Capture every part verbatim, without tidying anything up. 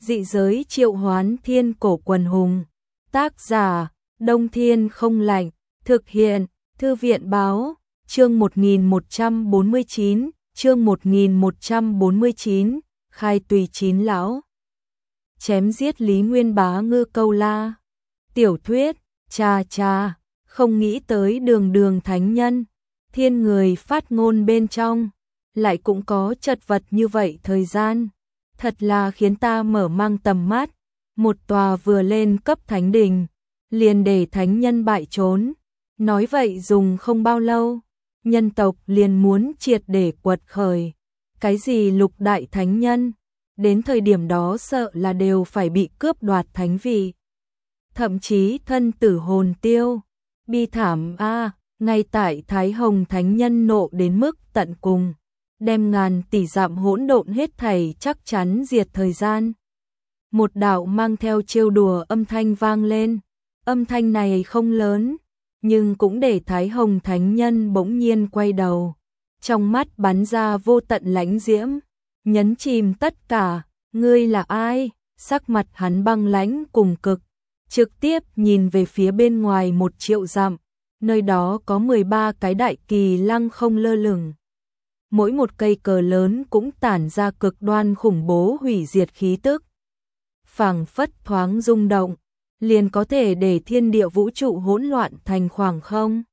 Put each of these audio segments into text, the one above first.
Dị giới triệu hoán thiên cổ quần hùng. Tác giả, Đông Thiên không lạnh. Thực hiện, Thư viện báo, chương một nghìn một trăm bốn mươi chín, chương một nghìn một trăm bốn mươi chín, khai tùy chín lão. Chém giết Lý Nguyên Bá Ngư Câu La. Tiểu thuyết, cha cha, không nghĩ tới đường đường thánh nhân, thiên người phát ngôn bên trong, lại cũng có chật vật như vậy thời gian. Thật là khiến ta mở mang tầm mắt, một tòa vừa lên cấp thánh đình, liền để thánh nhân bại trốn. Nói vậy dùng không bao lâu, nhân tộc liền muốn triệt để quật khởi. Cái gì lục đại thánh nhân, đến thời điểm đó sợ là đều phải bị cướp đoạt thánh vị. Thậm chí thân tử hồn tiêu, bi thảm a, ngay tại Thái Hồng thánh nhân nộ đến mức tận cùng, đem ngàn tỷ dặm hỗn độn hết thảy chắc chắn diệt thời gian. Một đạo mang theo trêu đùa âm thanh vang lên, âm thanh này không lớn, nhưng cũng để Thái Hồng thánh nhân bỗng nhiên quay đầu, trong mắt bắn ra vô tận lãnh diễm, nhấn chìm tất cả. Ngươi là ai? Sắc mặt hắn băng lãnh cùng cực, trực tiếp nhìn về phía bên ngoài một triệu dặm, nơi đó có mười ba cái đại kỳ lăng không lơ lửng. Mỗi một cây cờ lớn cũng tản ra cực đoan khủng bố hủy diệt khí tức. Phảng phất thoáng rung động, liền có thể để thiên địa vũ trụ hỗn loạn thành khoảng không.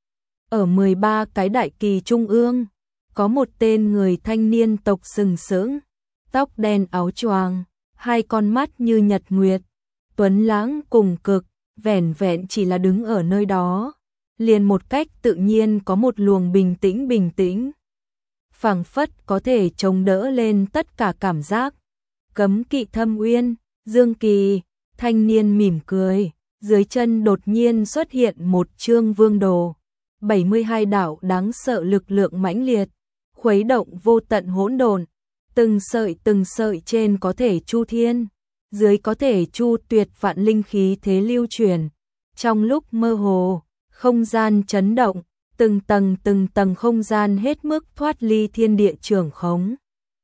Ở mười ba cái đại kỳ trung ương, có một tên người thanh niên tộc sừng sững, tóc đen áo choàng, hai con mắt như nhật nguyệt, tuấn lãng cùng cực, vẻn vẹn chỉ là đứng ở nơi đó, liền một cách tự nhiên có một luồng bình tĩnh bình tĩnh. Phảng phất có thể chống đỡ lên tất cả cảm giác. Cấm kỵ Thâm Uyên, Dương Kỳ, thanh niên mỉm cười, dưới chân đột nhiên xuất hiện một chương vương đồ, bảy mươi hai đạo đáng sợ lực lượng mãnh liệt, khuấy động vô tận hỗn độn, từng sợi từng sợi trên có thể chu thiên, dưới có thể chu tuyệt vạn linh khí thế lưu truyền. Trong lúc mơ hồ, không gian chấn động, từng tầng từng tầng không gian hết mức thoát ly thiên địa trưởng khống.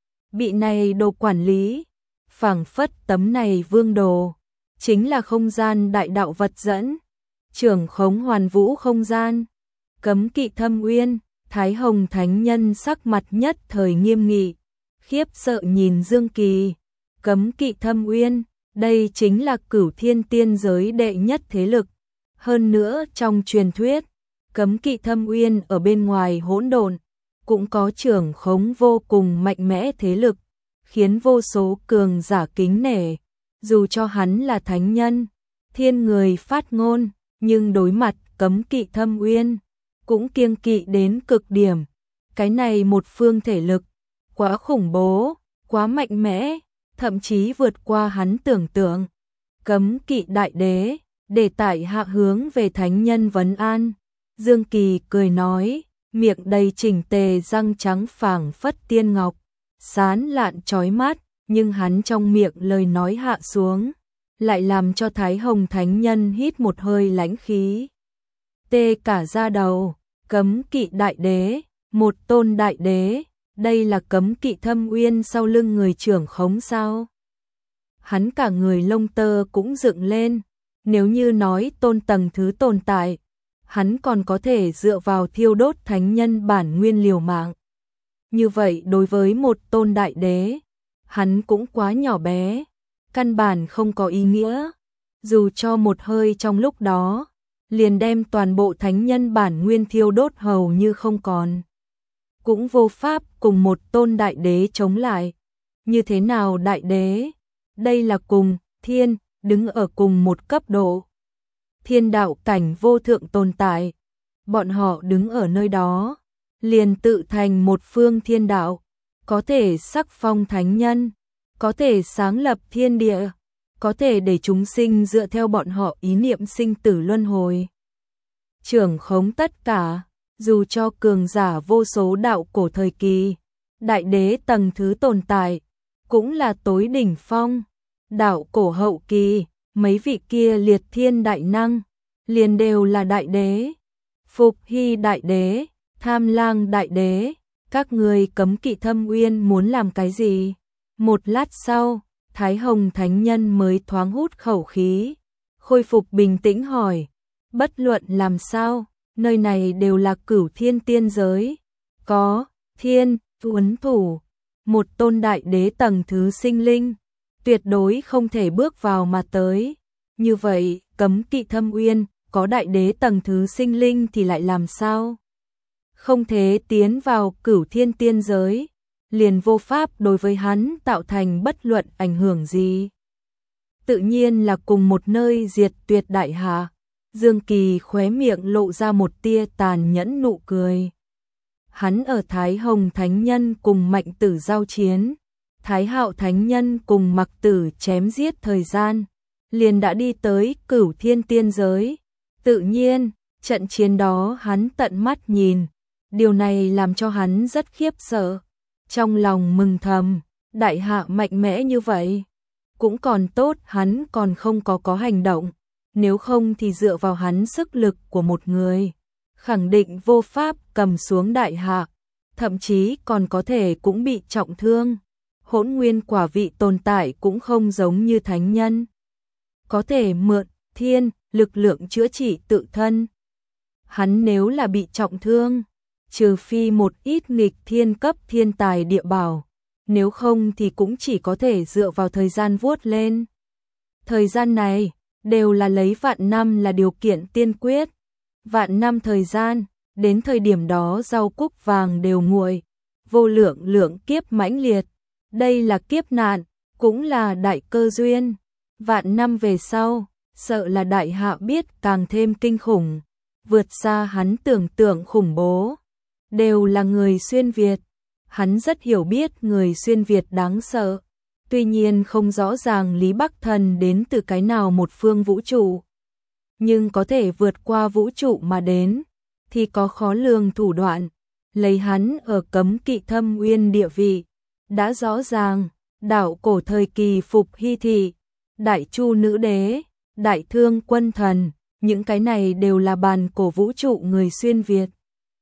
Bị này đồ quản lý, phảng phất tấm này vương đồ, chính là không gian đại đạo vật dẫn, trưởng khống hoàn vũ không gian. Cấm kỵ Thâm Uyên, Thái Hồng thánh nhân sắc mặt nhất thời nghiêm nghị, khiếp sợ nhìn Dương Kỳ. Cấm kỵ Thâm Uyên, đây chính là cửu thiên tiên giới đệ nhất thế lực. Hơn nữa trong truyền thuyết, Cấm kỵ Thâm Uyên ở bên ngoài hỗn độn cũng có trưởng khống vô cùng mạnh mẽ thế lực, khiến vô số cường giả kính nể. Dù cho hắn là thánh nhân, thiên người phát ngôn, nhưng đối mặt Cấm kỵ Thâm Uyên cũng kiêng kỵ đến cực điểm. Cái này một phương thể lực quá khủng bố, quá mạnh mẽ, thậm chí vượt qua hắn tưởng tượng. Cấm kỵ đại đế, để tại hạ hướng về thánh nhân vấn an. Dương Kỳ cười nói, miệng đầy chỉnh tề răng trắng phảng phất tiên ngọc, sán lạn chói mắt, nhưng hắn trong miệng lời nói hạ xuống, lại làm cho Thái Hồng thánh nhân hít một hơi lãnh khí. Tê cả da đầu. Cấm kỵ đại đế, một tôn đại đế, đây là Cấm kỵ Thâm Uyên sau lưng người trưởng khống sao? Hắn cả người lông tơ cũng dựng lên, nếu như nói tôn tầng thứ tồn tại, hắn còn có thể dựa vào thiêu đốt thánh nhân bản nguyên liều mạng. Như vậy đối với một tôn đại đế, hắn cũng quá nhỏ bé, căn bản không có ý nghĩa. Dù cho một hơi trong lúc đó, liền đem toàn bộ thánh nhân bản nguyên thiêu đốt hầu như không còn, cũng vô pháp cùng một tôn đại đế chống lại. Như thế nào đại đế? Đây là cùng thiên, đứng ở cùng một cấp độ. Thiên đạo cảnh vô thượng tồn tại, bọn họ đứng ở nơi đó, liền tự thành một phương thiên đạo, có thể sắc phong thánh nhân, có thể sáng lập thiên địa, có thể để chúng sinh dựa theo bọn họ ý niệm sinh tử luân hồi. Trưởng khống tất cả, dù cho cường giả vô số đạo cổ thời kỳ, đại đế tầng thứ tồn tại, cũng là tối đỉnh phong. Đạo cổ hậu kỳ, mấy vị kia liệt thiên đại năng, liền đều là đại đế. Phục Hy đại đế, Tham Lang đại đế, các người Cấm kỵ Thâm Uyên muốn làm cái gì? Một lát sau, Thái Hồng Thánh Nhân mới thoáng hút khẩu khí, khôi phục bình tĩnh hỏi, bất luận làm sao, nơi này đều là Cửu Thiên tiên giới, có thiên uấn thủ, một tôn đại đế tầng thứ sinh linh, tuyệt đối không thể bước vào mà tới. Như vậy, Cấm Kỵ Thâm Uyên có đại đế tầng thứ sinh linh thì lại làm sao? Không thể tiến vào Cửu Thiên tiên giới, liền vô pháp đối với hắn tạo thành bất luận ảnh hưởng gì. Tự nhiên là cùng một nơi diệt tuyệt đại hạ. Dương Kỳ khóe miệng lộ ra một tia tàn nhẫn nụ cười. Hắn ở Thái Hồng Thánh Nhân cùng Mạnh Tử giao chiến, Thái Hạo Thánh Nhân cùng Mặc Tử chém giết thời gian, liền đã đi tới Cửu Thiên tiên giới. Tự nhiên, trận chiến đó hắn tận mắt nhìn, điều này làm cho hắn rất khiếp sợ. Trong lòng mừng thầm, đại hạ mạnh mẽ như vậy, cũng còn tốt hắn còn không có có hành động, nếu không thì dựa vào hắn sức lực của một người, khẳng định vô pháp cầm xuống đại hạ, thậm chí còn có thể cũng bị trọng thương. Hỗn nguyên quả vị tồn tại cũng không giống như thánh nhân, có thể mượn thiên lực lượng chữa trị tự thân. Hắn nếu là bị trọng thương, trừ phi một ít nghịch thiên cấp thiên tài địa bảo, nếu không thì cũng chỉ có thể dựa vào thời gian vuốt lên. Thời gian này, đều là lấy vạn năm là điều kiện tiên quyết. Vạn năm thời gian, đến thời điểm đó rau cúc vàng đều nguội, vô lượng lượng kiếp mãnh liệt. Đây là kiếp nạn, cũng là đại cơ duyên. Vạn năm về sau, sợ là đại hạ biết càng thêm kinh khủng, vượt xa hắn tưởng tượng khủng bố. Đều là người xuyên Việt, hắn rất hiểu biết người xuyên Việt đáng sợ, tuy nhiên không rõ ràng Lý Bắc Thần đến từ cái nào một phương vũ trụ. Nhưng có thể vượt qua vũ trụ mà đến, thì có khó lường thủ đoạn, lấy hắn ở Cấm Kỵ Thâm Uyên địa vị, đã rõ ràng, đảo cổ thời kỳ Phục Hy Thị, Đại Chu Nữ Đế, Đại Thương Quân Thần, những cái này đều là bàn cổ vũ trụ người xuyên Việt.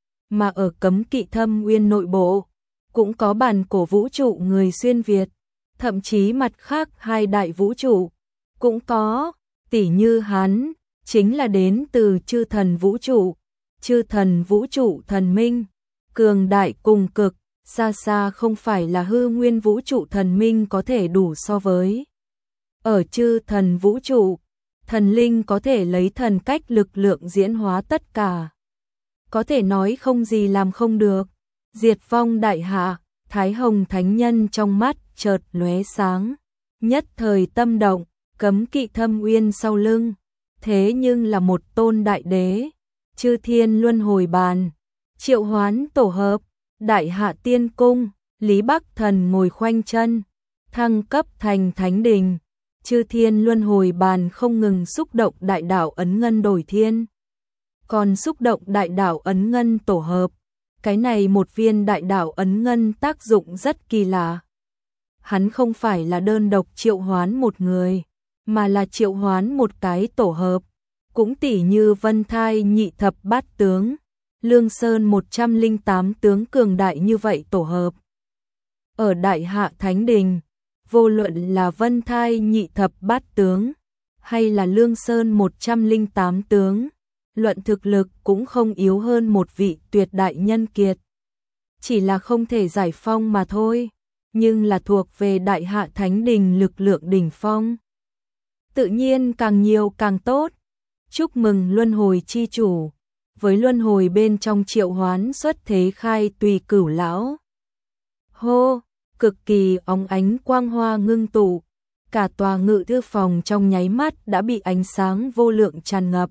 Mà ở Cấm Kỵ Thâm Uyên nội bộ, cũng có bàn cổ vũ trụ người xuyên Việt, thậm chí mặt khác hai đại vũ trụ, cũng có, tỉ như hắn, chính là đến từ chư thần vũ trụ, chư thần vũ trụ thần minh, cường đại cùng cực, xa xa không phải là hư nguyên vũ trụ thần minh có thể đủ so với. Ở chư thần vũ trụ, thần linh có thể lấy thần cách lực lượng diễn hóa tất cả. Có thể nói không gì làm không được. Diệt vong đại hạ, Thái Hồng Thánh Nhân trong mắt chợt lóe sáng, nhất thời tâm động. Cấm Kỵ Thâm Uyên sau lưng, thế nhưng là một tôn đại đế, chư thiên luân hồi bàn, triệu hoán tổ hợp, đại hạ tiên cung, Lý Bắc Thần ngồi khoanh chân, thăng cấp thành thánh đình, chư thiên luân hồi bàn không ngừng xúc động đại đạo ấn ngân đổi thiên, còn xúc động đại đạo ấn ngân tổ hợp. Cái này một viên đại đạo ấn ngân tác dụng rất kỳ lạ. Hắn không phải là đơn độc triệu hoán một người, mà là triệu hoán một cái tổ hợp, cũng tỉ như Vân Thai nhị thập bát tướng, Lương Sơn một trăm lẻ tám tướng cường đại như vậy tổ hợp. Ở Đại Hạ Thánh Đình, vô luận là Vân Thai nhị thập bát tướng, hay là Lương Sơn một trăm lẻ tám tướng, luận thực lực cũng không yếu hơn một vị tuyệt đại nhân kiệt. Chỉ là không thể giải phong mà thôi, nhưng là thuộc về Đại Hạ Thánh Đình lực lượng đỉnh phong. Tự nhiên càng nhiều càng tốt. Chúc mừng luân hồi chi chủ, với luân hồi bên trong triệu hoán xuất thế khai tùy cửu lão. Hô, cực kỳ óng ánh quang hoa ngưng tụ, cả tòa ngự thư phòng trong nháy mắt đã bị ánh sáng vô lượng tràn ngập.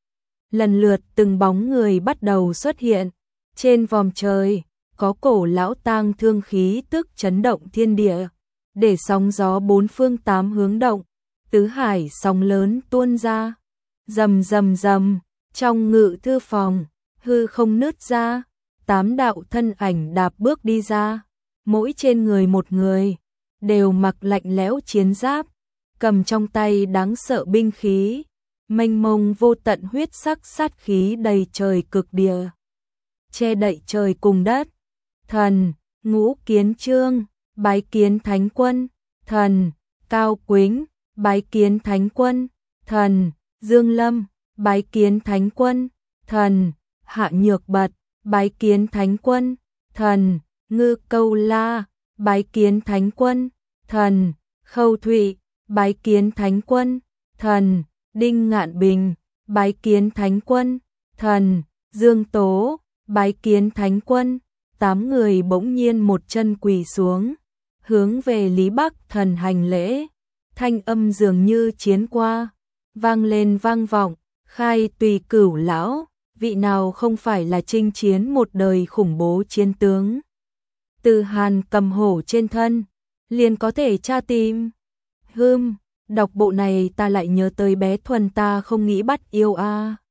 Lần lượt từng bóng người bắt đầu xuất hiện, trên vòm trời, có cổ lão tang thương khí tức chấn động thiên địa, để sóng gió bốn phương tám hướng động, tứ hải sóng lớn tuôn ra, rầm rầm rầm, trong ngự thư phòng, hư không nứt ra, tám đạo thân ảnh đạp bước đi ra, mỗi trên người một người, đều mặc lạnh lẽo chiến giáp, cầm trong tay đáng sợ binh khí, mênh mông vô tận huyết sắc sát khí đầy trời cực địa, che đậy trời cùng đất. Thần, Ngũ Kiến Chương, bái kiến Thánh Quân, thần, Cao Quýnh, bái kiến Thánh Quân, thần. Dương Lâm, bái kiến Thánh Quân, thần. Hạ Nhược Bật, bái kiến Thánh Quân, thần. Ngư Câu La, bái kiến Thánh Quân, thần. Khâu Thụy, bái kiến Thánh Quân, thần. Đinh Ngạn Bình, bái kiến Thánh Quân, thần. Dương Tố, bái kiến Thánh Quân. Tám người bỗng nhiên một chân quỳ xuống, hướng về Lý Bắc Thần hành lễ. Thanh âm dường như chiến qua, vang lên vang vọng, khai tùy cửu lão, vị nào không phải là chinh chiến một đời khủng bố chiến tướng. Từ Hàn cầm hổ trên thân, liền có thể tra tìm. Hưm, đọc bộ này ta lại nhớ tới bé Thuần ta không nghĩ bắt yêu a. À.